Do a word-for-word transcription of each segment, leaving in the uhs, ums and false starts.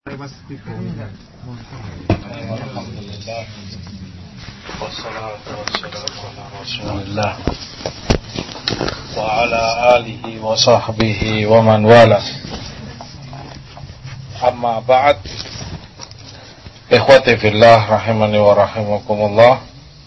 Alhamdulillah wassalatu wassalamu ala Rasulillah wa ala alihi wa sahbihi wa man wala. Amma ba'd. Ikhwati fillah rahimani wa rahimakumullah.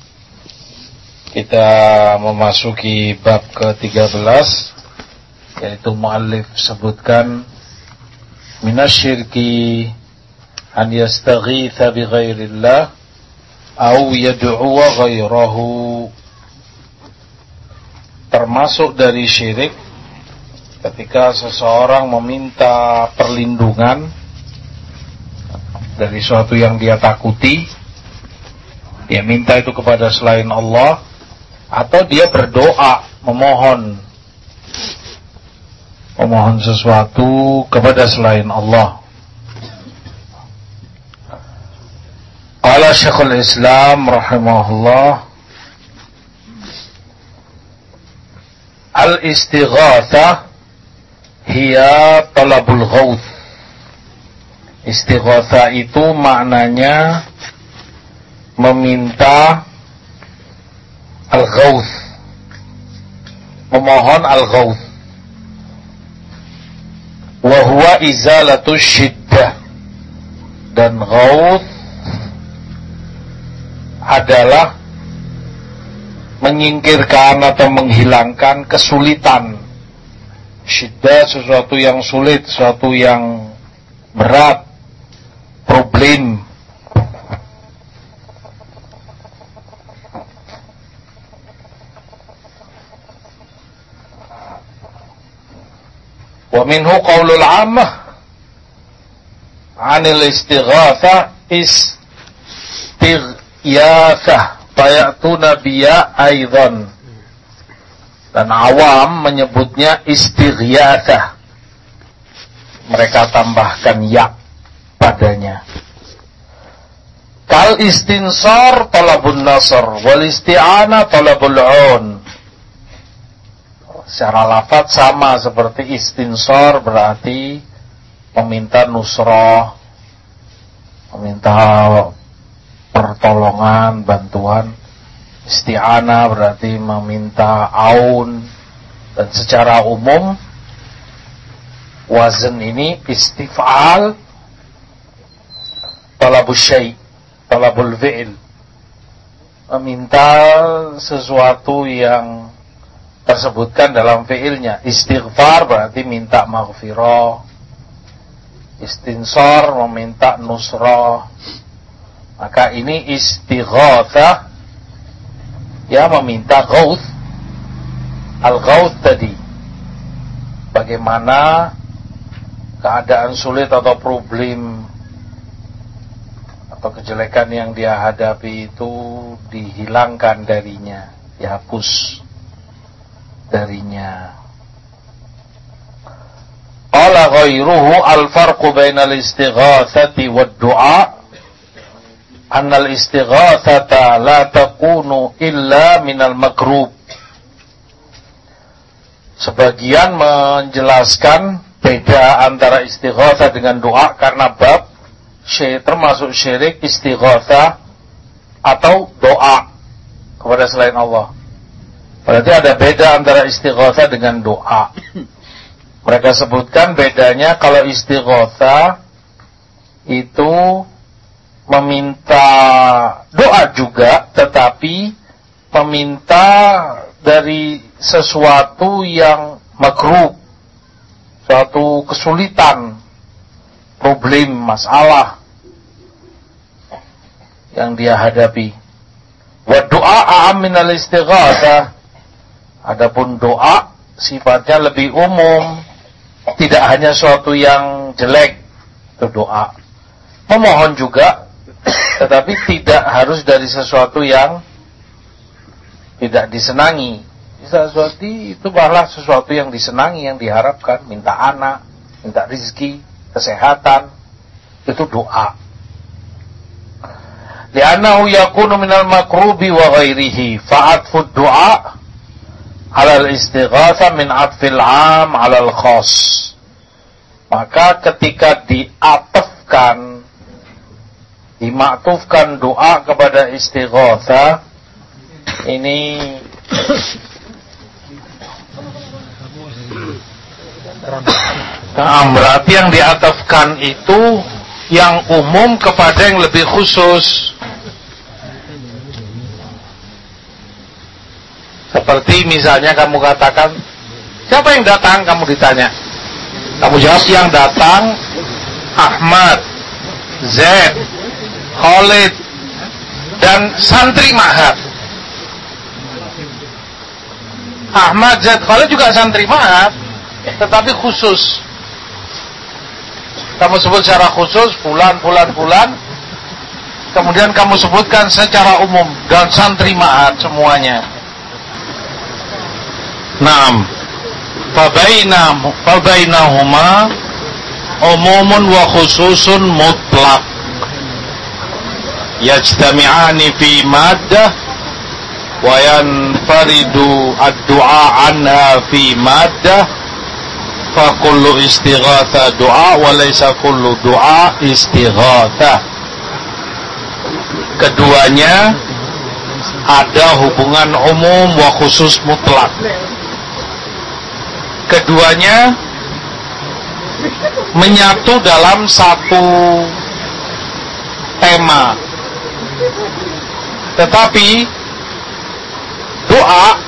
Kita memasuki bab ke tiga belas, yaitu muallif sebutkan minasyirki an yastaghitha bi ghairillah au yad'u ghairahu. Termasuk dari syirik ketika seseorang meminta perlindungan dari suatu yang dia takuti, dia minta itu kepada selain Allah, atau dia berdoa memohon memohon sesuatu kepada selain Allah. Qala Syekhul Islam rahimahullah, al-istighatsah hiya talabul ghauth. Istighatsah itu maknanya meminta al-ghauth, memohon al-ghauth. Wa huwa izalatu syiddah, dan ghauth adalah menyingkirkan atau menghilangkan kesulitan. Syiddah sesuatu yang sulit, sesuatu yang berat, problem. Wa minhu qaulul 'ammah 'anil istighatsah istighatsah fayatuna biya aidan. Dan awam menyebutnya istighatsah, mereka tambahkan ya padanya. Kal istinsar talabun nasr wal isti'anah talabul 'aun. Secara lafaz sama seperti istinsar, berarti meminta nusrah, meminta pertolongan, bantuan. Isti'anah berarti meminta aun. Dan secara umum wazan ini istif'al, talabul syai', talabul fi'il, meminta sesuatu yang tersebutkan dalam fi'ilnya. Istighfar berarti minta maghfirah, istinsar meminta nusrah. Maka ini istighatsah, ya, meminta ghauth. Al-ghauth tadi, bagaimana keadaan sulit atau problem atau kejelekan yang dia hadapi itu dihilangkan darinya, dihapus darinya. Qala ghairuhu al-farqu bainal istighatsati wad-du'a anna al-istighatsata la takunu illa minal makrub. Sebagian menjelaskan beda antara istighatsah dengan doa karena bab syirik, termasuk syirik istighatsah atau doa kepada selain Allah. Berarti ada beda antara istighatsah dengan doa. Mereka sebutkan bedanya, kalau istighatsah itu meminta doa juga, tetapi meminta dari sesuatu yang makruh, suatu kesulitan, problem, masalah yang dia hadapi. Wa du'a a'am minal istighatsah. Adapun doa sifatnya lebih umum, tidak hanya suatu yang jelek, itu doa. Memohon juga, tetapi tidak harus dari sesuatu yang tidak disenangi. Bisa sesuatu itu malah sesuatu yang disenangi, yang diharapkan, minta anak, minta rizki, kesehatan, itu doa. Li'annahu yakunu minal makrubi wa ghairihi, fa'atfud du'a alal istighatsah min atfil 'am alal khas. Maka ketika diataf dimaktufkan dimaktufkan doa kepada istighatsah ini nah, berarti yang diatafkan itu yang umum kepada yang lebih khusus. Seperti misalnya kamu katakan, siapa yang datang? Kamu ditanya, kamu jawab yang datang Ahmad, Zaid, Khalid, dan santri Ma'had. Ahmad, Zaid, Khalid juga santri Ma'had, tetapi khusus. Kamu sebut secara khusus, fulan, fulan, fulan. Kemudian kamu sebutkan secara umum dan santri Ma'had semuanya. Naam, fabaina fabainahuma umumun wa khususun mutlaq yajtami'ani fi maddah wa yanfaridu ad-du'a anha fi maddah fa kullu istighatha du'a wa laysa kullu du'a istighatha. Keduanya ada hubungan umum wa khusus mutlak. Keduanya menyatu dalam satu tema. Tetapi doa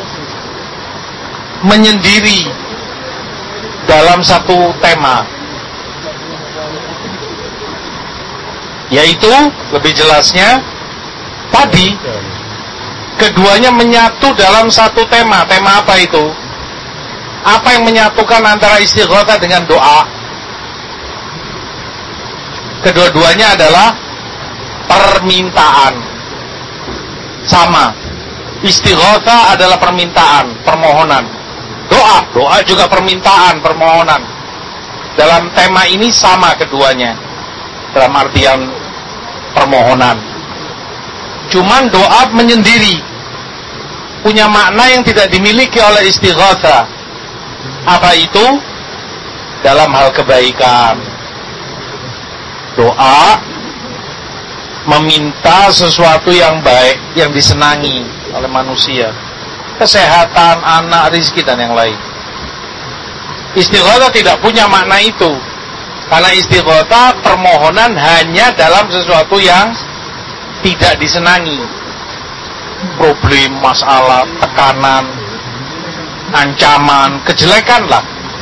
menyendiri dalam satu tema, yaitu lebih jelasnya tadi keduanya menyatu dalam satu tema. Tema apa itu? Apa yang menyatukan antara istighatsah dengan doa? Kedua-duanya adalah permintaan. Sama. Istighatsah adalah permintaan, permohonan. Doa, doa juga permintaan, permohonan. Dalam tema ini sama keduanya. Dalam artian permohonan. Cuman doa menyendiri, punya makna yang tidak dimiliki oleh istighatsah. Apa itu? Dalam hal kebaikan. Doa meminta sesuatu yang baik, yang disenangi oleh manusia. Kesehatan, anak, rezeki, dan yang lain. Istighatsah tidak punya makna itu. Karena istighatsah permohonan hanya dalam sesuatu yang tidak disenangi. Problem, masalah, tekanan, ancaman, kejelekan lah.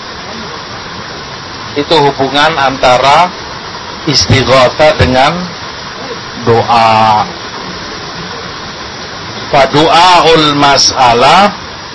Itu hubungan antara istighatsah dengan doa. Fa du'aul mas'alah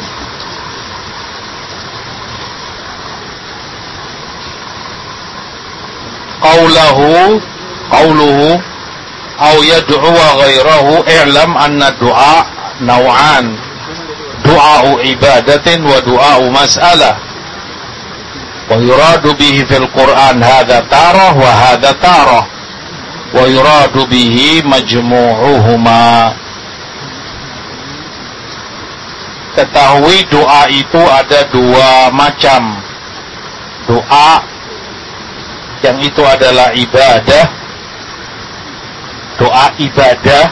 qawluhu qawluhu aw yad'u ghairahu i'lam anna du'a naw'an, du'a'u ibadatin wa du'a'u mas'alah, wa yuradu bihi fil Qur'an hadha tarah wa hadha tarah, wa yuradu bihi majmu'uhuma. Ketahui doa itu ada dua macam. Doa yang itu adalah ibadah, doa ibadah,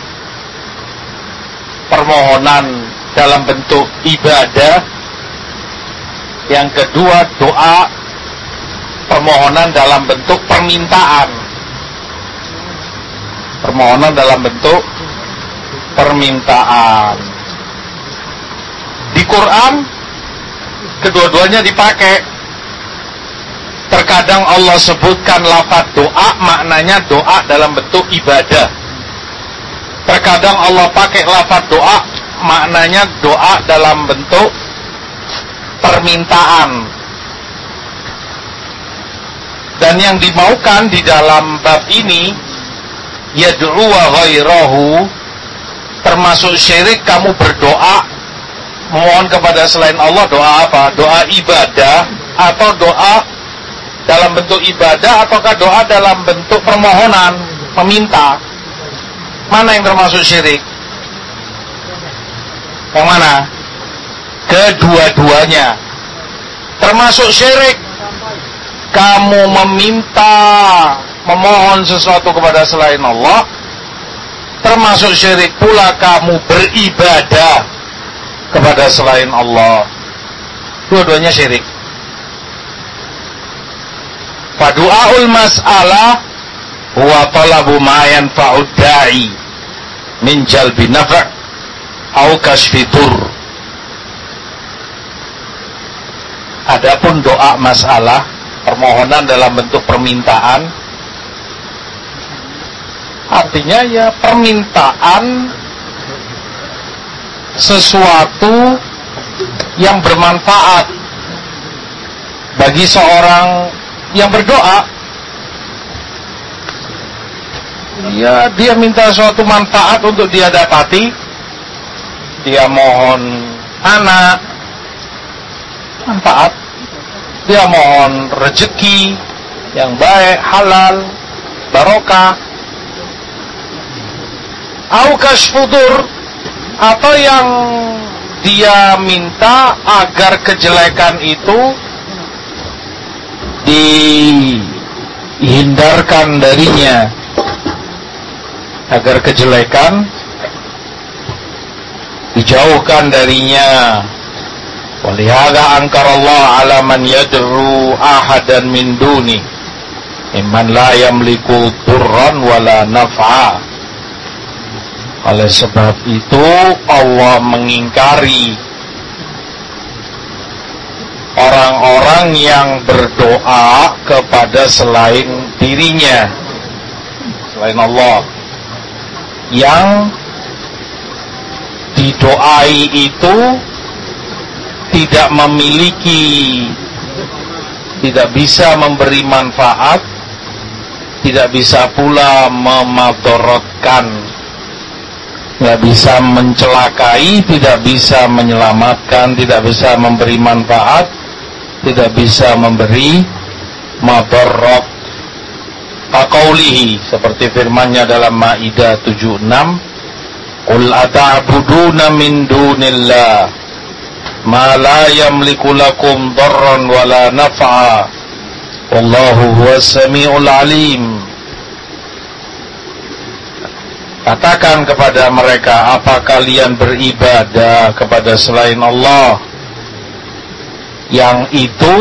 permohonan dalam bentuk ibadah. Yang kedua, doa permohonan dalam bentuk permintaan. Permohonan dalam bentuk permintaan. Di Quran kedua-duanya dipakai. Terkadang Allah sebutkan lafaz doa, maknanya doa dalam bentuk ibadah. Terkadang Allah pakai lafaz doa, maknanya doa dalam bentuk permintaan. Dan yang dimaukan di dalam bab ini, yad'u wa ghairahu, termasuk syirik kamu berdoa memohon kepada selain Allah. Doa apa? Doa ibadah atau doa dalam bentuk ibadah ataukah doa dalam bentuk permohonan, meminta? Mana yang termasuk syirik? Yang mana? Kedua-duanya termasuk syirik. Kamu meminta memohon sesuatu kepada selain Allah, termasuk syirik pula kamu beribadah kepada selain Allah. Dua-duanya syirik. Fadu'aul mas'alah huwa talabu ma yanfa'ud da'i min jalbi naf' au kashfi dur. Adapun doa masalah, permohonan dalam bentuk permintaan, artinya ya permintaan sesuatu yang bermanfaat bagi seorang yang berdoa. Ya, dia minta suatu manfaat untuk dia dapati. Dia mohon anak, manfaat. Dia mohon rezeki yang baik, halal, barokah. Au kashfudur, atau yang dia minta agar kejelekan itu dihindarkan darinya, agar kejelekan dijauhkan darinya. Walihada angkarallah ala man yad'u ahadan min duni imman la yamliku durran wala naf'a. Oleh sebab itu Allah mengingkari orang-orang yang berdoa kepada selain dirinya, selain Allah. Yang didoai itu tidak memiliki, tidak bisa memberi manfaat, tidak bisa pula memadorotkan, tidak bisa mencelakai, tidak bisa menyelamatkan, tidak bisa memberi manfaat, tidak bisa memberi madorot. Kaqaulihi, seperti firman-Nya dalam Maidah tujuh puluh enam, qul ata'buduna min dunillah ma la yamliku lakum darran wala naf'a wallahu huwas samiul alim. Katakan kepada mereka, apa kalian beribadah kepada selain Allah yang itu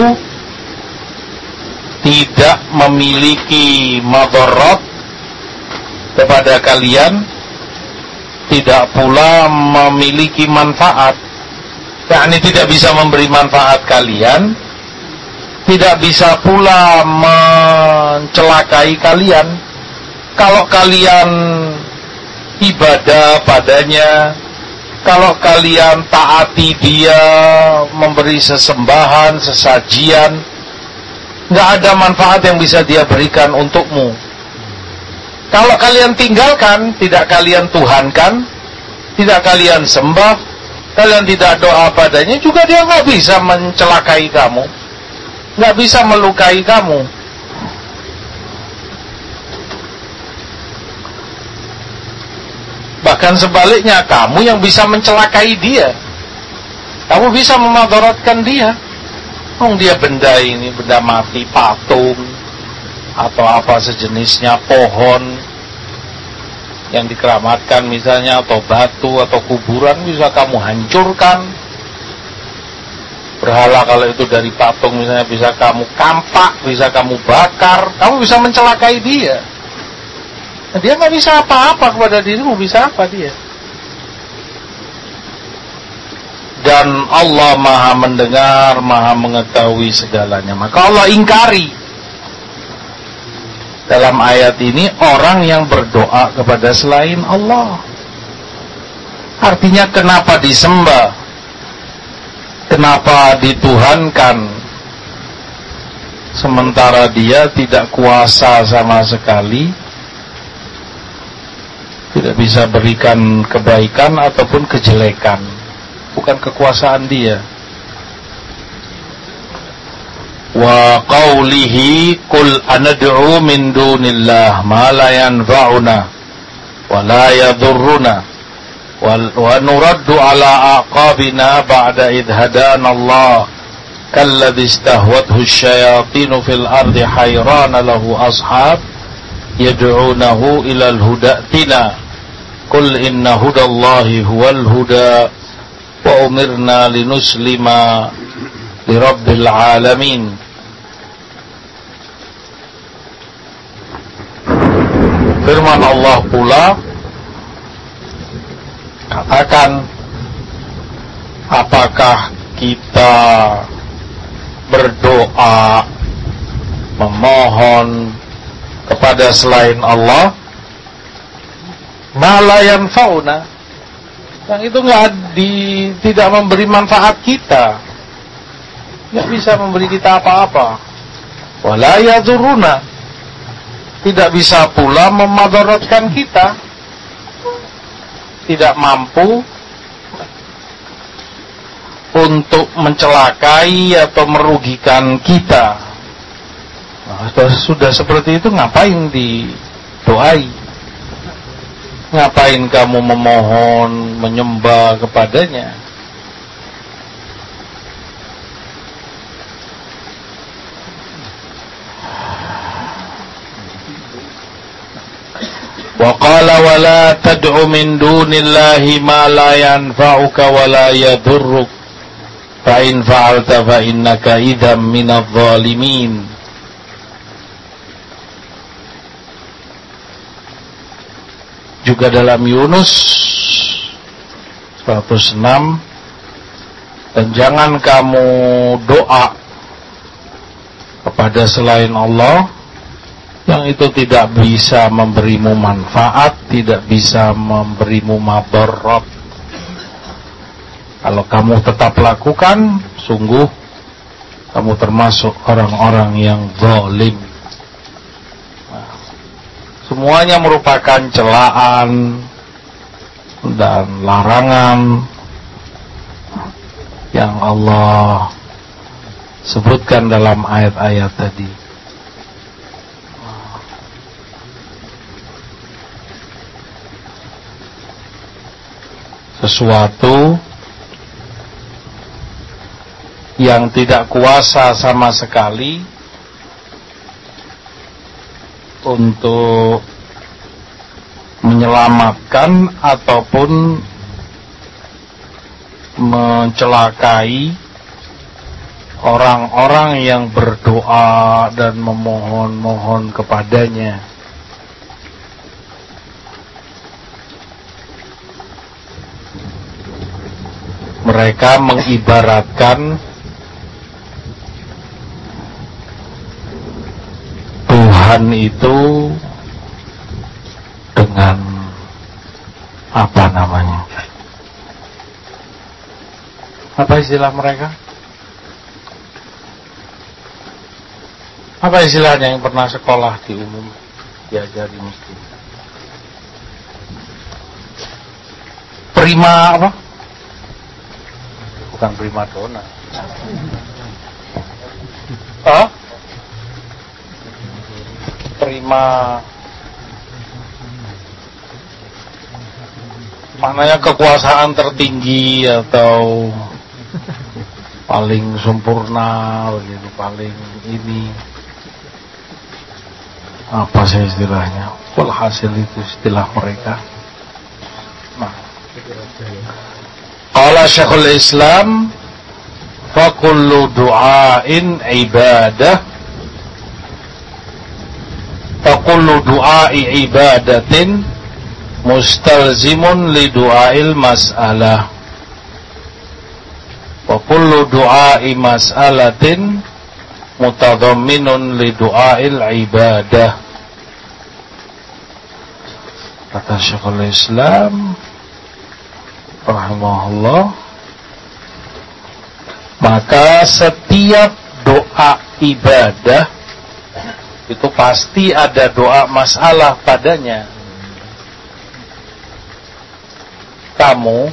tidak memiliki madarat kepada kalian, tidak pula memiliki manfaat. yakni tidak bisa memberi manfaat kalian, tidak bisa pula mencelakai kalian. Kalau kalian ibadah padanya, kalau kalian taati dia, memberi sesembahan, sesajian, nggak ada manfaat yang bisa dia berikan untukmu. Kalau kalian tinggalkan, tidak kalian tuhankan, tidak kalian sembah, kalian tidak doa padanya, juga dia nggak bisa mencelakai kamu, nggak bisa melukai kamu. Bahkan sebaliknya, kamu yang bisa mencelakai dia, kamu bisa memadaratkan dia. Oh, dia benda ini, benda mati, patung atau apa sejenisnya, pohon yang dikeramatkan misalnya, atau batu atau kuburan, bisa kamu hancurkan. Berhala kalau itu dari patung misalnya, bisa kamu kampak, bisa kamu bakar, kamu bisa mencelakai dia. Nah, dia nggak bisa apa-apa kepada dirimu, bisa apa dia? Dan Allah maha mendengar, maha mengetahui segalanya. Maka Allah ingkari dalam ayat ini orang yang berdoa kepada selain Allah. Artinya kenapa disembah, kenapa dituhankan, sementara dia tidak kuasa sama sekali, tidak bisa berikan kebaikan ataupun kejelekan. Bukan kekuasaan dia. Wa qawlihi qul anad'u min dunillah ma la yanfa'una wa la yadhurruna wa nuraddu ala aqabina ba'da idh hadana Allah kalladhi istahwathu asy-syayatinu fil ardi hayrana lahu ashab yad'unahu ilal huda tina qul inna hudallahi huwal huda wa umirna linuslima lirabbil alamin. Firman Allah pula, katakan, apakah kita berdoa memohon kepada selain Allah ma la yanfa'una, yang itu nggak di tidak memberi manfaat kita, nggak bisa memberi kita apa-apa, wala yaduruna, tidak bisa pula memadaratkan kita, tidak mampu untuk mencelakai atau merugikan kita. Nah, sudah seperti itu ngapain didoai? Ngapain kamu memohon, menyembah kepadanya? Wa qala wa la tad'u min dunillahi ma la yanfa'uka wa la yadurruk fa in fa'alta fa innaka idzam minadh dhalimin. Juga dalam Yunus seratus enam, dan jangan kamu doa kepada selain Allah yang itu tidak bisa memberimu manfaat, tidak bisa memberimu madarat. Kalau kamu tetap lakukan, sungguh kamu termasuk orang-orang yang zalim. Nah, semuanya merupakan celaan dan larangan yang Allah sebutkan dalam ayat-ayat tadi. Sesuatu yang tidak kuasa sama sekali untuk menyelamatkan ataupun mencelakai orang-orang yang berdoa dan memohon-mohon kepadanya. Mereka mengibaratkan Tuhan itu dengan apa namanya? Apa istilah mereka? Apa istilahnya yang pernah sekolah di umum diajari mesti? Prima apa? Bukan prima dona. Hah? Prima, maknanya kekuasaan tertinggi atau paling sempurna begitu, paling ini apa sih istilahnya? Walhasil itu istilah mereka. Nah, qala Syekhul Islam fa kullu du'ain ibadah fa kullu du'ai ibadatin mustalzimun li du'ail mas'alah wa kullu du'ai mas'alatin mutadhamminun li du'ail ibadah. Kata Syekhul Islam rahimahullah, maka setiap doa ibadah itu pasti ada doa masalah padanya. Kamu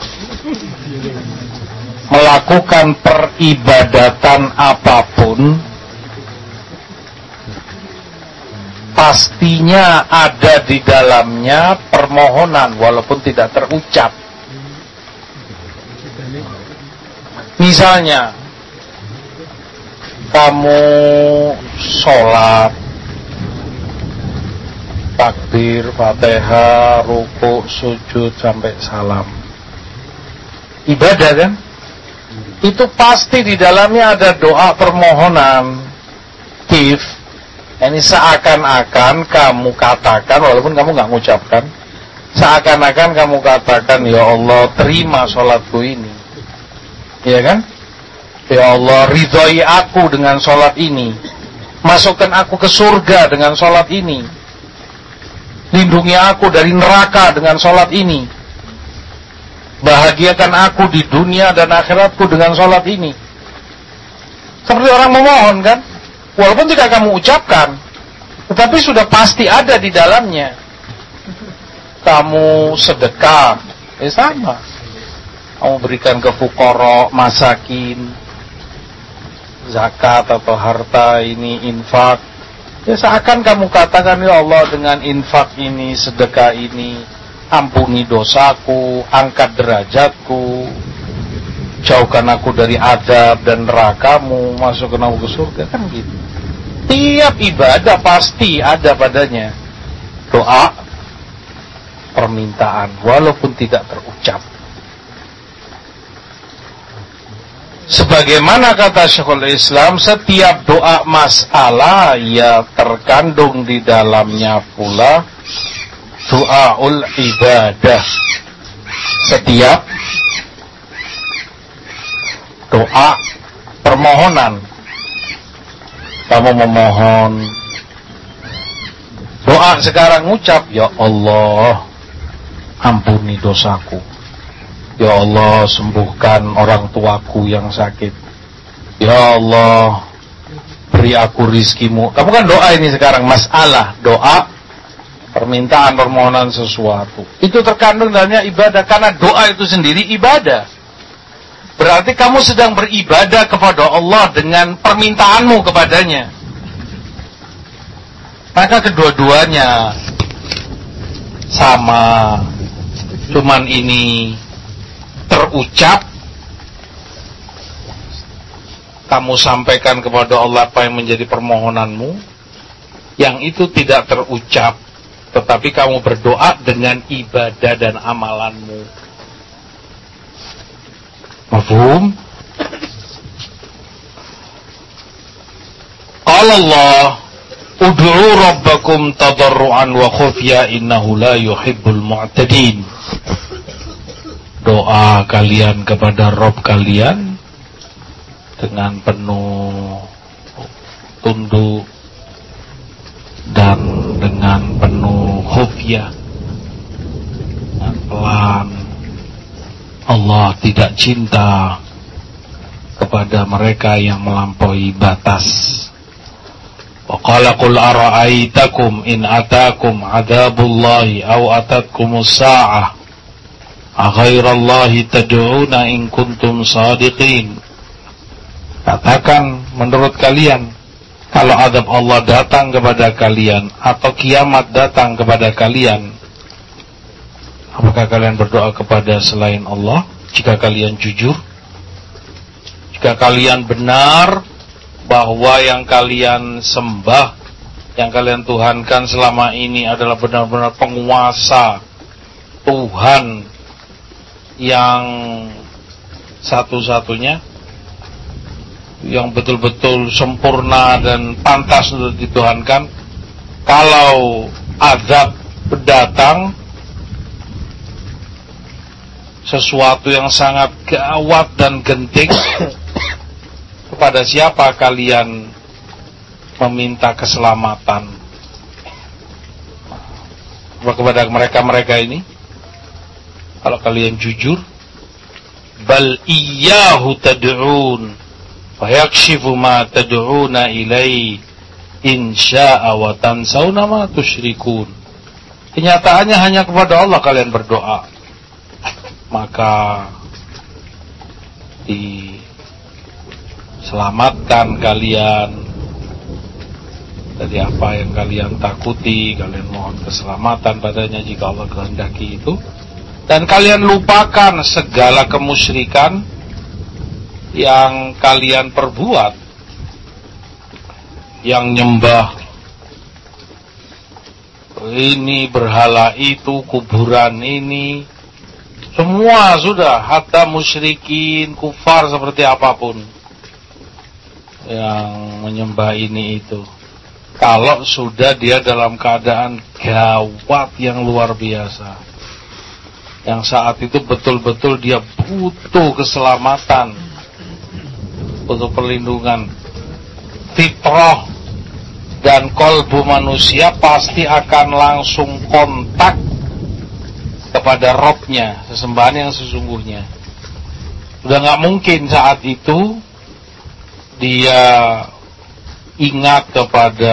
melakukan peribadatan apapun, pastinya ada di dalamnya permohonan walaupun tidak terucap. Misalnya kamu sholat, takbir, Fatihah, ruku, sujud sampai salam. Ibadah kan? Itu pasti di dalamnya ada doa permohonan. Kif, ini seakan-akan kamu katakan, walaupun kamu nggak mengucapkan, seakan-akan kamu katakan, ya Allah terima sholatku ini, ya kan? Ya Allah ridhoi aku dengan sholat ini, masukkan aku ke surga dengan sholat ini, lindungi aku dari neraka dengan sholat ini, bahagiakan aku di dunia dan akhiratku dengan sholat ini. Seperti orang memohon kan, walaupun tidak kamu ucapkan, tetapi sudah pasti ada di dalamnya. Kamu sedekah, eh sama, kamu berikan ke fuqara, masakin, zakat atau harta ini, infak, ya seakan kamu katakan, ya Allah dengan infak ini, sedekah ini, ampuni dosaku, angkat derajatku, jauhkan aku dari azab dan nerakamu, masukkan aku ke surga, kan gitu. Tiap ibadah pasti ada padanya doa permintaan, walaupun tidak terucap. Sebagaimana kata Syekhul Islam, setiap doa masalah ya terkandung di dalamnya pula doaul ibadah. Setiap doa permohonan, kamu memohon, doa sekarang ucap, ya Allah ampuni dosaku, ya Allah sembuhkan orang tuaku yang sakit, ya Allah beri aku rizkimu. Kamu kan doa ini sekarang, masalah, doa, permintaan, permohonan sesuatu. Itu terkandung dalamnya ibadah, karena doa itu sendiri ibadah. Berarti kamu sedang beribadah kepada Allah dengan permintaanmu kepadanya. Maka kedua-duanya sama, cuman ini terucap, kamu sampaikan kepada Allah apa yang menjadi permohonanmu. Yang itu tidak terucap, tetapi kamu berdoa dengan ibadah dan amalanmu. Mafhum? Qala Allah, ud'u rabbakum tadarruan wa khufya innahu la yuhibbul mu'tadin. Doa kalian kepada Rabb kalian dengan penuh tunduk dan dengan penuh khufyah, dengan pelan. Allah tidak cinta kepada mereka yang melampaui batas. Wa qala qul ara'aitakum in atakum adzabullahi aw atatkumus sa'ah aghairallahi tad'una in kuntum shadiqin. Katakan menurut kalian, kalau azab Allah datang kepada kalian atau kiamat datang kepada kalian, apakah kalian berdoa kepada selain Allah jika kalian jujur? Jika kalian benar bahwa yang kalian sembah, yang kalian tuhankan selama ini adalah benar-benar penguasa, Tuhan yang satu-satunya, yang betul-betul sempurna dan pantas untuk dituhankan. Kalau azab datang, sesuatu yang sangat gawat dan genting, kepada siapa kalian meminta keselamatan? Kepada mereka-mereka ini. Kalau kalian jujur, bal iyyahu tad'un fa yakshifu ma tad'una ilai in syaa'a wa tansawna ma tusyrikun. Kenyataannya hanya kepada Allah kalian berdoa, maka diselamatkan kalian dari apa yang kalian takuti. Kalian mohon keselamatan padanya jika Allah kehendaki itu. Dan kalian lupakan segala kemusyrikan yang kalian perbuat, yang nyembah ini berhala itu, kuburan ini, semua sudah, hatta musyrikin, kufar seperti apapun yang menyembah ini itu. Kalau sudah dia dalam keadaan gawat yang luar biasa, yang saat itu betul-betul dia butuh keselamatan, butuh perlindungan, fitrah dan kolbu manusia pasti akan langsung kontak kepada Robnya, sesembahan yang sesungguhnya. Udah gak mungkin saat itu dia ingat kepada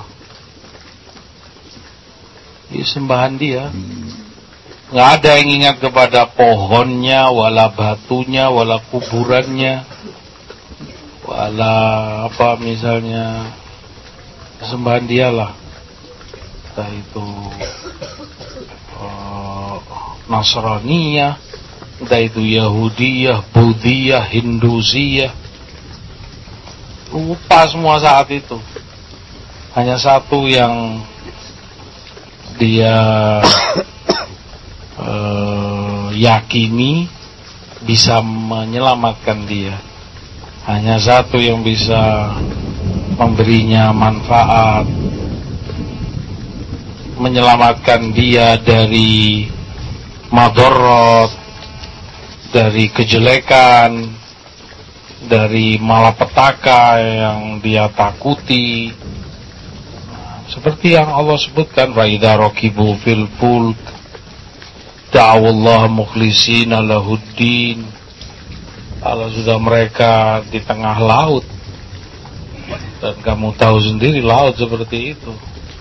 ya, sembahan dia. Gak ada yang ingat kepada pohonnya, wala batunya, wala kuburannya, wala apa misalnya sembahan dialah, entah itu uh, Nasraniyah, entah itu Yahudiyah, Buddhiyah, Hindusiyah, lupa semua saat itu. Hanya satu yang dia uh, yakini bisa menyelamatkan dia, hanya satu yang bisa memberinya manfaat, menyelamatkan dia dari madorot, dari kejelekan, dari malapetaka yang dia takuti. Nah, seperti yang Allah sebutkan, wa idza raqibu fil fulk da'awallahu mukhlishina lahuddin. Kalau sudah mereka di tengah laut, dan kamu tahu sendiri laut seperti itu,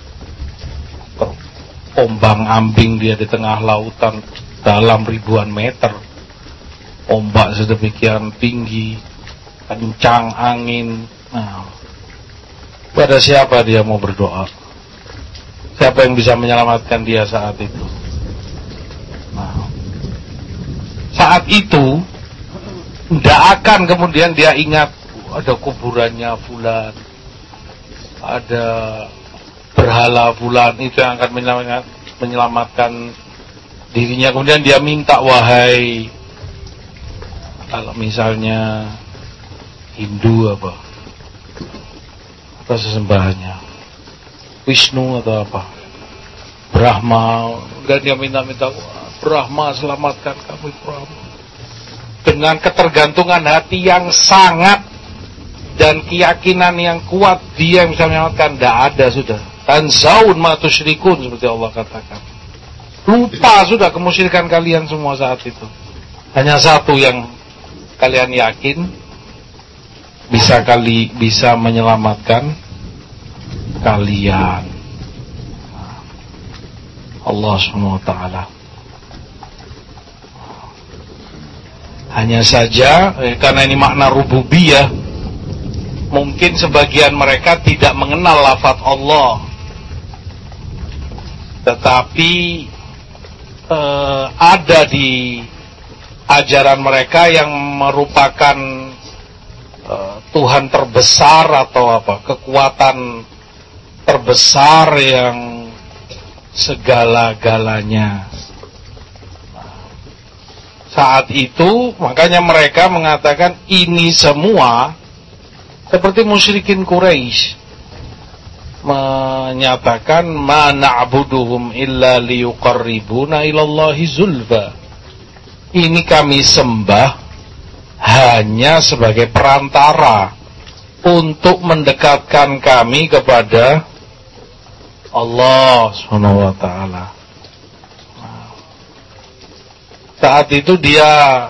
ombang ambing dia di tengah lautan dalam ribuan meter, ombak sedemikian tinggi, kencang angin. Nah, pada siapa dia mau berdoa? Siapa yang bisa menyelamatkan dia saat itu? Nah, saat itu tidak akan kemudian dia ingat ada kuburannya fulan, ada berhala fulan itu yang akan menyelamatkan, menyelamatkan dirinya. Kemudian dia minta, wahai, kalau misalnya Hindu apa apa sesembahannya, Wisnu atau apa, Brahma, dan dia minta-minta, Brahma selamatkan kami, Brahma, dengan ketergantungan hati yang sangat dan keyakinan yang kuat dia bisa menyelamatkan. Tidak ada sudah. Tanzaun ma tusyrikun, seperti Allah katakan. Lupa sudah kemusyrikan kalian semua saat itu. Hanya satu yang kalian yakin bisa kali bisa menyelamatkan kalian, Allah subhanahu wa taala. Hanya saja eh, karena ini makna rububiyah, mungkin sebagian mereka tidak mengenal lafaz Allah, tetapi eh, ada di ajaran mereka yang merupakan eh, Tuhan terbesar atau apa, kekuatan terbesar yang segala-galanya. Saat itu makanya mereka mengatakan ini semua seperti musyrikin Quraisy menyatakan ma na'buduhum illa liyuqarribuna ilallahi zulfa. Ini kami sembah hanya sebagai perantara untuk mendekatkan kami kepada Allah subhanahu wa ta'ala. Saat itu dia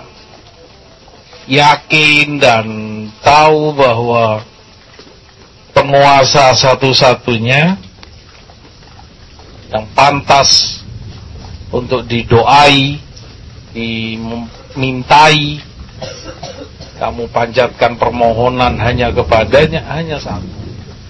yakin dan tahu bahwa penguasa satu-satunya yang pantas untuk didoai, dimintai, kamu panjatkan permohonan hanya kepadanya, hanya satu.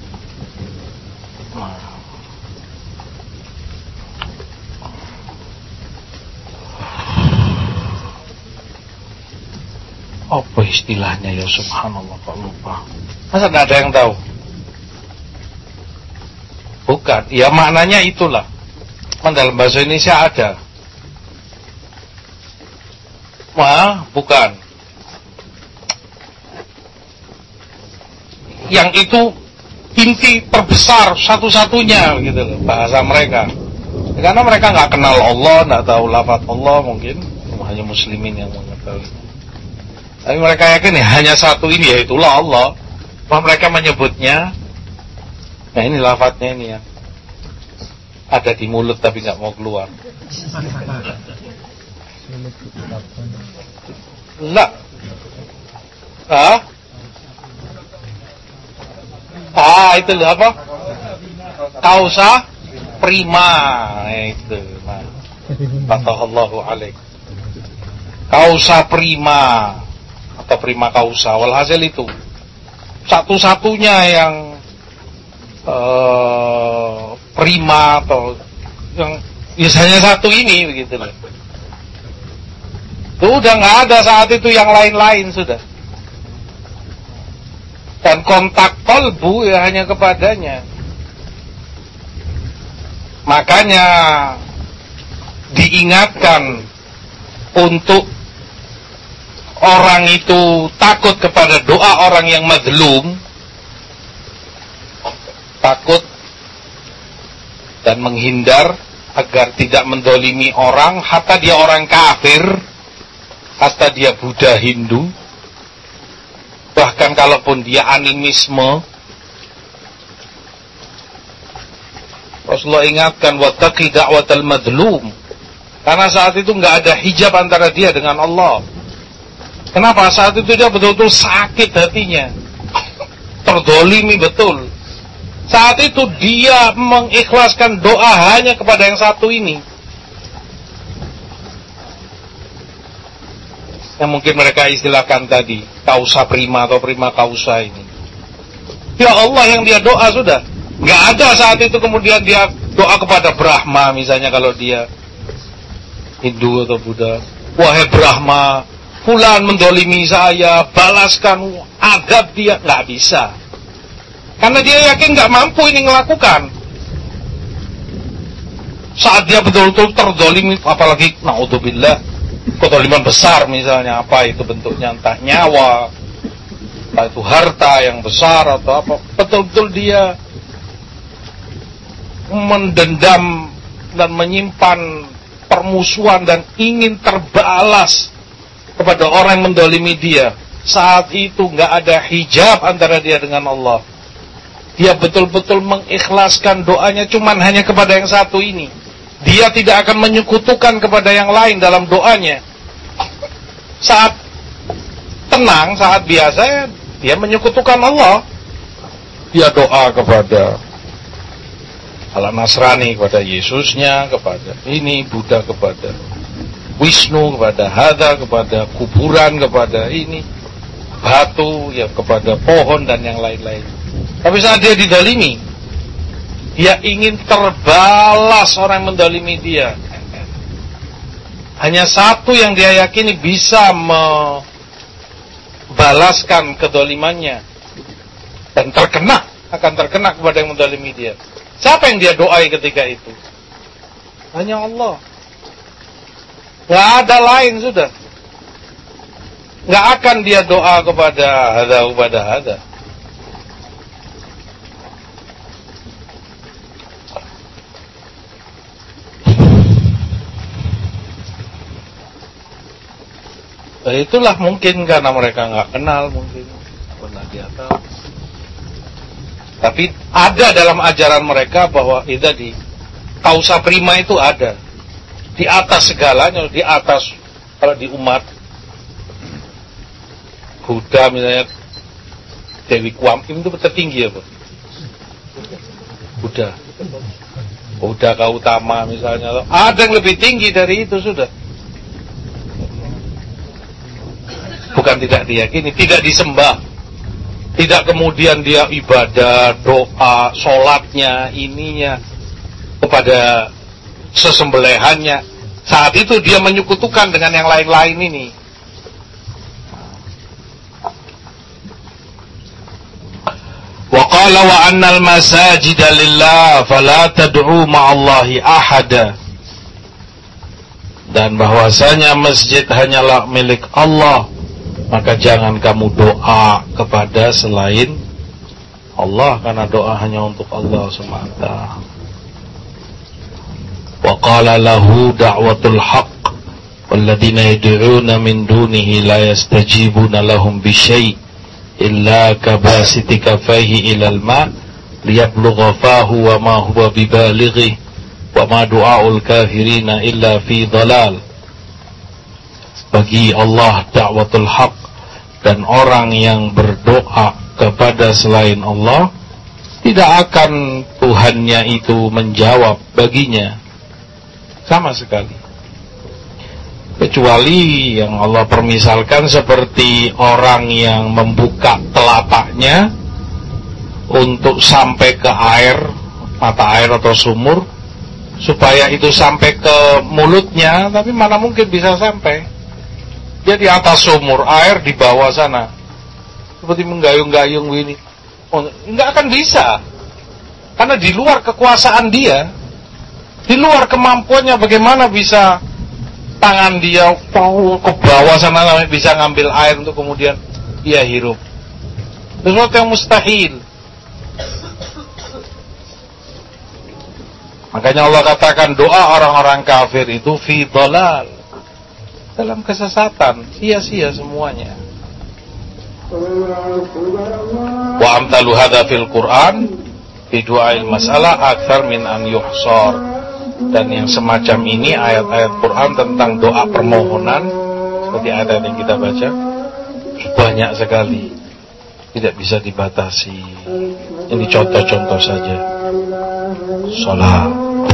Apa istilahnya ya, subhanallah, kok lupa. Masa tidak ada yang tahu? Bukan, ya maknanya itulah. dalam bahasa Indonesia ada. Wah, bukan. Yang itu inti terbesar satu-satunya gitu loh, bahasa mereka. Karena mereka nggak kenal Allah, nggak tahu lafaz Allah, mungkin hanya muslimin yang mengetahui. Tapi mereka yakin ya, hanya satu ini, yaitulah Allah. Bahwa mereka menyebutnya, nah ini lafaznya ini ya, ada di mulut tapi nggak mau keluar. Enggak. Ah? Ah, itu apa? Kausa prima, itu. Nah, Fatahallahu alaik. Kausa prima atau prima kausa. Walhasil itu satu-satunya yang uh, prima atau yang biasanya satu ini begitu loh. Itu udah nggak ada saat itu yang lain-lain sudah. Dan kontak kolbu ya hanya kepadanya. Makanya diingatkan untuk orang itu takut kepada doa orang yang mazlum, takut dan menghindar agar tidak mendolimi orang, hatta dia orang kafir, hatta dia Buddha Hindu, bahkan kalaupun dia animisme. Rasulullah ingatkan wattaqi da'watal madlum, karena saat itu nggak ada hijab antara dia dengan Allah. Kenapa? Saat itu dia betul-betul sakit hatinya, terdolimi betul. Saat itu dia mengikhlaskan doa hanya kepada yang satu ini, yang mungkin mereka istilahkan tadi kausa prima atau prima kausa ini. Ya Allah yang dia doa sudah. Nggak ada saat itu kemudian dia doa kepada Brahma misalnya, kalau dia Hindu atau Buddha. Wahai Brahma, fulan mendolimi saya, balaskan, adab dia. Nggak bisa. Karena dia yakin nggak mampu ini melakukan. Saat dia betul-betul terdolimi, apalagi naudzubillah, kedoliman besar misalnya, apa itu bentuknya, entah nyawa, entah itu harta yang besar atau apa, betul-betul dia mendendam dan menyimpan permusuhan dan ingin terbalas kepada orang yang mendolimi dia. Saat itu nggak ada hijab antara dia dengan Allah. Dia betul-betul mengikhlaskan doanya cuman hanya kepada yang satu ini. Dia tidak akan menyekutukan kepada yang lain dalam doanya. Saat tenang, saat biasa, dia menyekutukan Allah. Dia doa kepada Allah Nasrani, kepada Yesusnya, kepada ini, Buddha kepada Wisnu, kepada Hadha, kepada kuburan, kepada ini, batu, ya kepada pohon dan yang lain-lain. Tapi saat dia didolimi, dia ingin terbalas orang yang mendolimi dia. Hanya satu yang dia yakini bisa membalaskan kedolimannya dan terkena, akan terkena kepada yang mendolimi dia. Siapa yang dia doai ketika itu? Hanya Allah. Gak ada lain sudah. Gak akan dia doa kepada hadha kepada hadha. Nah, itulah mungkin karena mereka gak kenal, mungkin pernah dia tahu. Tapi ada dalam ajaran mereka bahwa itu tadi kausa prima itu ada di atas segalanya, di atas kalau di umat Buddha misalnya Dewi Kuan Im itu tertinggi apa? Buddha, Buddha Gautama misalnya, ada yang lebih tinggi dari itu sudah. Bukan tidak diyakini, tidak disembah. Tidak kemudian dia ibadah, doa, sholatnya, ininya kepada sesembelihannya. Saat itu dia menyekutukan dengan yang lain-lain ini. Wa qala wa annal masajida lillah fala tad'u ma'allahi ahada. Dan bahwasanya masjid hanyalah milik Allah, maka jangan kamu doa kepada selain Allah, karena doa hanya untuk Allah semata. Wa qala lahu da'watul haqq walladzina yad'una min dunihi la yastajibuna lahum bisyai' illa kabasiti kafaihi ilal ma liyablugha fahu wa ma huwa bibalighi wa ma du'aul kafirina illa fi dhalal. Bagi Allah da'watul haq, dan orang yang berdoa kepada selain Allah tidak akan Tuhannya itu menjawab baginya sama sekali, kecuali yang Allah permisalkan seperti orang yang membuka telapaknya untuk sampai ke air, mata air atau sumur, supaya itu sampai ke mulutnya, tapi mana mungkin bisa sampai. Dia di atas sumur, air di bawah sana, seperti menggayung-gayung ini, oh, nggak akan bisa, karena di luar kekuasaan dia, di luar kemampuannya. Bagaimana bisa tangan dia ke bawah sana bisa ngambil air untuk kemudian dia hirup? Sesuatu yang mustahil. Makanya Allah katakan doa orang-orang kafir itu fi dhalal, dalam kesesatan, sia-sia semuanya. Wa amtalu hadza fil Qur'an fi du'ail mas'alah aktsar min an yuhsar. Dan yang semacam ini ayat-ayat Quran tentang doa permohonan seperti ayat yang kita baca banyak sekali, tidak bisa dibatasi. Ini contoh-contoh saja. Salat.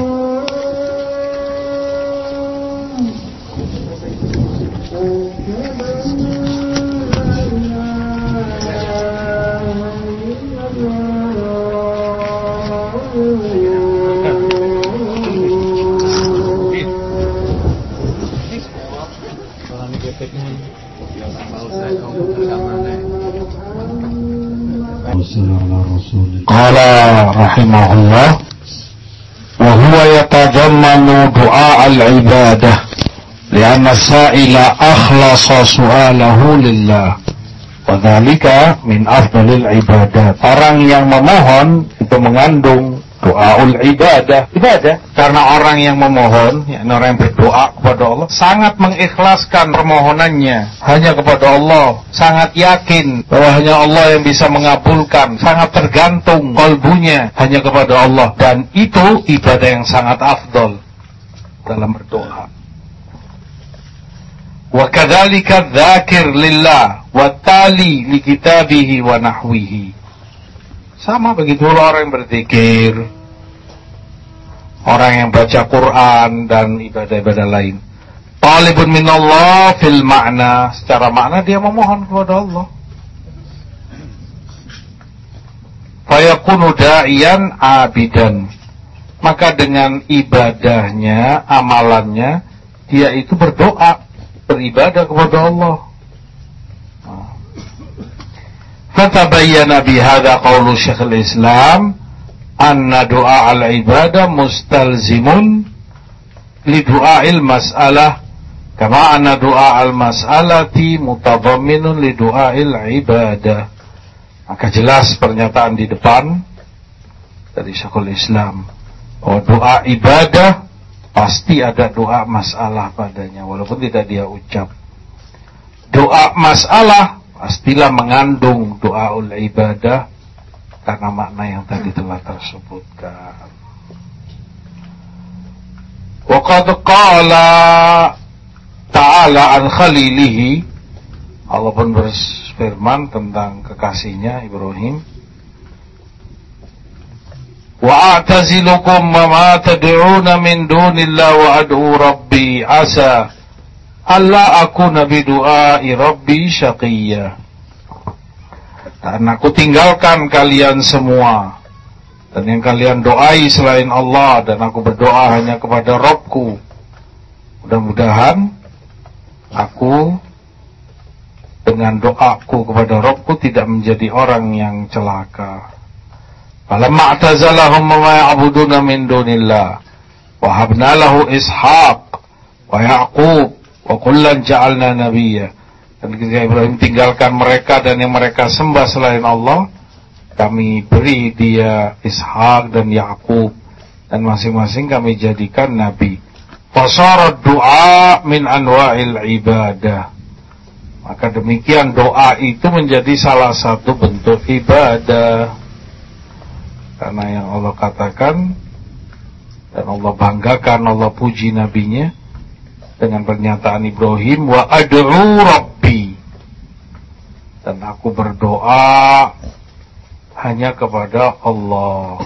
Qala rahimahullah wa huwa yatadammanu du'a al-ibadah li'anna as-sa'ila akhlasa su'alahu lillah wa dhalika min afdalil ibadat. Orang yang memohon itu mengandung doaul ibadah, ibadah, karena orang yang memohon, yakni orang yang berdoa kepada Allah, sangat mengikhlaskan permohonannya hanya kepada Allah, sangat yakin bahwa hanya Allah yang bisa mengabulkan, sangat tergantung kalbunya hanya kepada Allah, dan itu ibadah yang sangat afdal dalam berdoa. Wa kadzalika dzakir lillah wa tali li kitabihi wa nahwihi. Sama begitu orang yang berzikir, orang yang baca Quran dan ibadah-ibadah lain. Talibun minallah fil makna, secara makna dia memohon kepada Allah. Fayakunu da'iyan abidan, maka dengan ibadahnya, amalannya, dia itu berdoa, beribadah kepada Allah. Fatabayyana bihadza qaulu Syekhul Islam anna du'a al-ibadah mustalzimun li du'a'il mas'alah kama anna du'a al-mas'alati mutadamminun li du'a'il ibadah. Maka jelas pernyataan di depan dari Syekhul Islam bahwa doa ibadah pasti ada doa masalah padanya, walaupun tidak dia ucap. Doa masalah pastilah mengandung doaul ibadah karena makna yang tadi telah tersebutkan. Wa qad qala ta'ala an khalilihi, Allah pun berfirman tentang kekasihnya Ibrahim, wa a'tazilukum ma tad'una min dunillah wa ad'u rabbi asa alla akuna bidu'ai rabbi syaqiyya. Dan aku tinggalkan kalian semua dan yang kalian doai selain Allah, dan aku berdoa hanya kepada Rabbku. Mudah-mudahan aku dengan doaku kepada Rabbku tidak menjadi orang yang celaka. Falamma i'tazalahum ma ya'buduna min dunillah wa habna lahu Ishaq wa Yaqub wa kullan ja'alna nabiyya. Dan ketika Ibrahim tinggalkan mereka dan yang mereka sembah selain Allah, kami beri dia Ishak dan Yakub, dan masing-masing kami jadikan nabi. Fasara du'a min anwa'il ibadah. Maka demikian doa itu menjadi salah satu bentuk ibadah. Karena yang Allah katakan dan Allah banggakan, Allah puji nabinya dengan pernyataan Ibrahim, wa ad'u rabbi, dan aku berdoa hanya kepada Allah.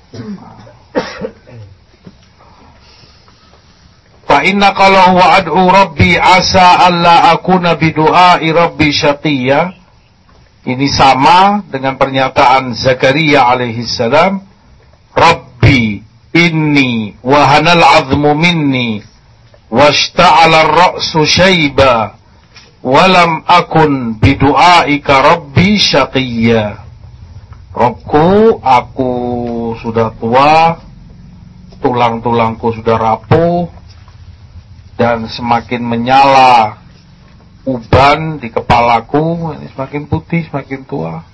Fa inna qala wa ad'u rabbi asa alla akuna bidu'ai rabbi syaqiyya. Ini sama dengan pernyataan Zakaria alaihi salam, Rabbi inni wahanal azmu minni washta'ala ar-ra'su syaiba walam akun bidu'aika rabbi syaqiyya. Robku, aku sudah tua, tulang-tulangku sudah rapuh, dan semakin menyala uban di kepalaku, ini semakin putih, semakin tua.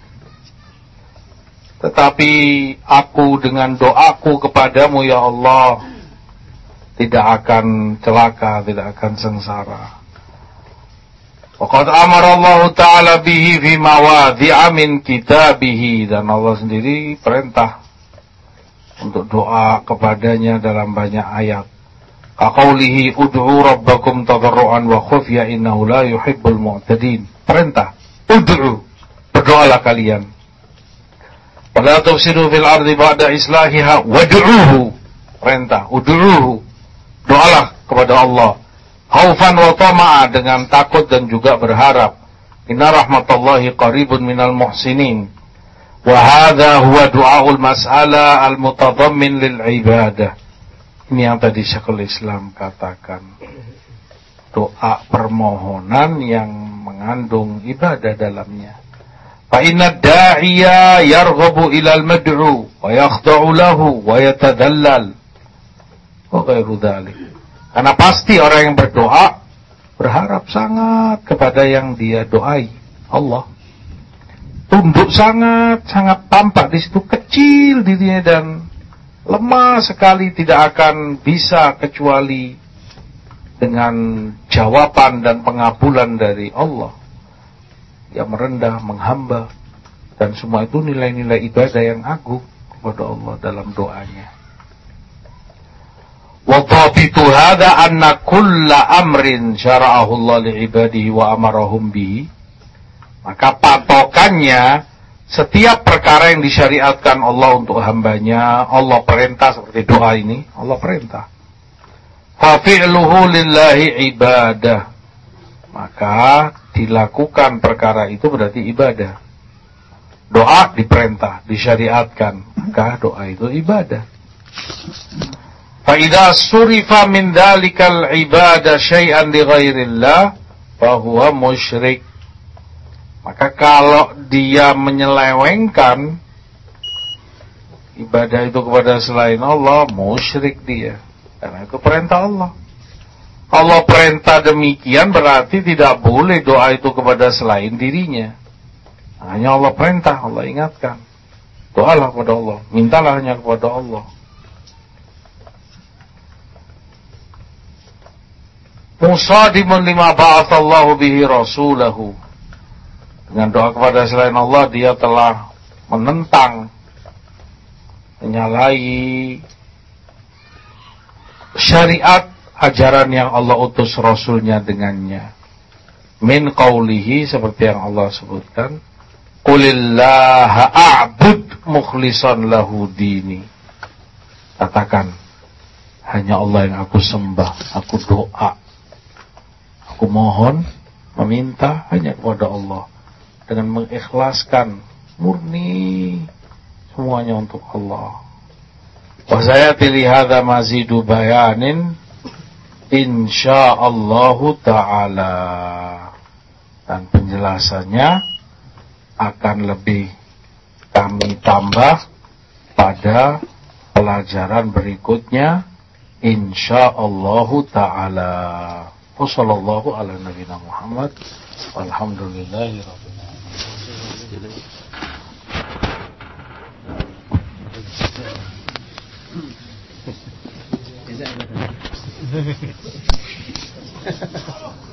Tetapi aku dengan doaku kepadamu ya Allah tidak akan celaka, tidak akan sengsara. Waqad amara Allah Ta'ala bihi fi mawadhi'a min kitabihi, dan Allah sendiri perintah untuk doa kepadanya dalam banyak ayat. Kaqaulihi ud'u rabbakum tadarruan wa khufya innahu la yuhibbul mu'tadin. Perintah, ud'u, berdoalah kalian. Wala tufsidu fil ardi ba'da islahiha wad'uhu. Perintah, ud'uhu, doalah kepada Allah. Khaufan wa tama'a, dengan takut dan juga berharap. Inna rahmatallahi qaribun minal muhsinin. Wa hadha huwa du'aul mas'ala al-mutadammin lil ibadah. Ini yang tadi Syekhul Islam katakan, doa permohonan yang mengandung ibadah dalamnya. Fa inna da'iya yarghabu ilal mad'u wa yakhda'u lahu wa yatadallal wa ghairu dzalik. Karena pasti orang yang berdoa berharap sangat kepada yang dia doai, Allah. Tunduk sangat, sangat tampak di situ, kecil dirinya dan lemah sekali, tidak akan bisa kecuali dengan jawaban dan pengabulan dari Allah. Dia merendah, menghamba, dan semua itu nilai-nilai ibadah yang agung kepada Allah dalam doanya. Wa dhabitu hadza anna kulla amrin syara'ahu Allah li'ibadihi wa amarahum bihi. Maka patokannya, setiap perkara yang disyariatkan Allah untuk hambanya, Allah perintah, seperti doa ini, Allah perintah. Fafi'luhu lillahi ibadah. Maka dilakukan perkara itu berarti ibadah. Doa diperintah, disyariatkan, maka doa itu ibadah. Fa idza surifa min dzalikal ibadah syai'an li ghairillah fa huwa musyrik. Maka kalau dia menyelewengkan ibadah itu kepada selain Allah, musyrik dia. Karena itu perintah Allah. Allah perintah demikian berarti tidak boleh doa itu kepada selain dirinya. Hanya Allah perintah, Allah ingatkan. Doalah kepada Allah, mintalah hanya kepada Allah. Musadimun lima ba'atsallahu bihi rasulahu. Dengan doa kepada selain Allah, dia telah menentang, menyalahi syariat ajaran yang Allah utus Rasulnya dengannya. Min qawlihi, seperti yang Allah sebutkan, Qulillaha a'bud mukhlisan lahu dini. Katakan, hanya Allah yang aku sembah, aku doa, aku mohon, meminta hanya kepada Allah, dengan mengikhlaskan murni semuanya untuk Allah. Wa sayati li hadza mazidu bayanin insyaallahu taala. Dan penjelasannya akan lebih kami tambah pada pelajaran berikutnya insyaallah taala. Wassallallahu ala nabiyina Muhammad walhamdulillahi rabbil alamin.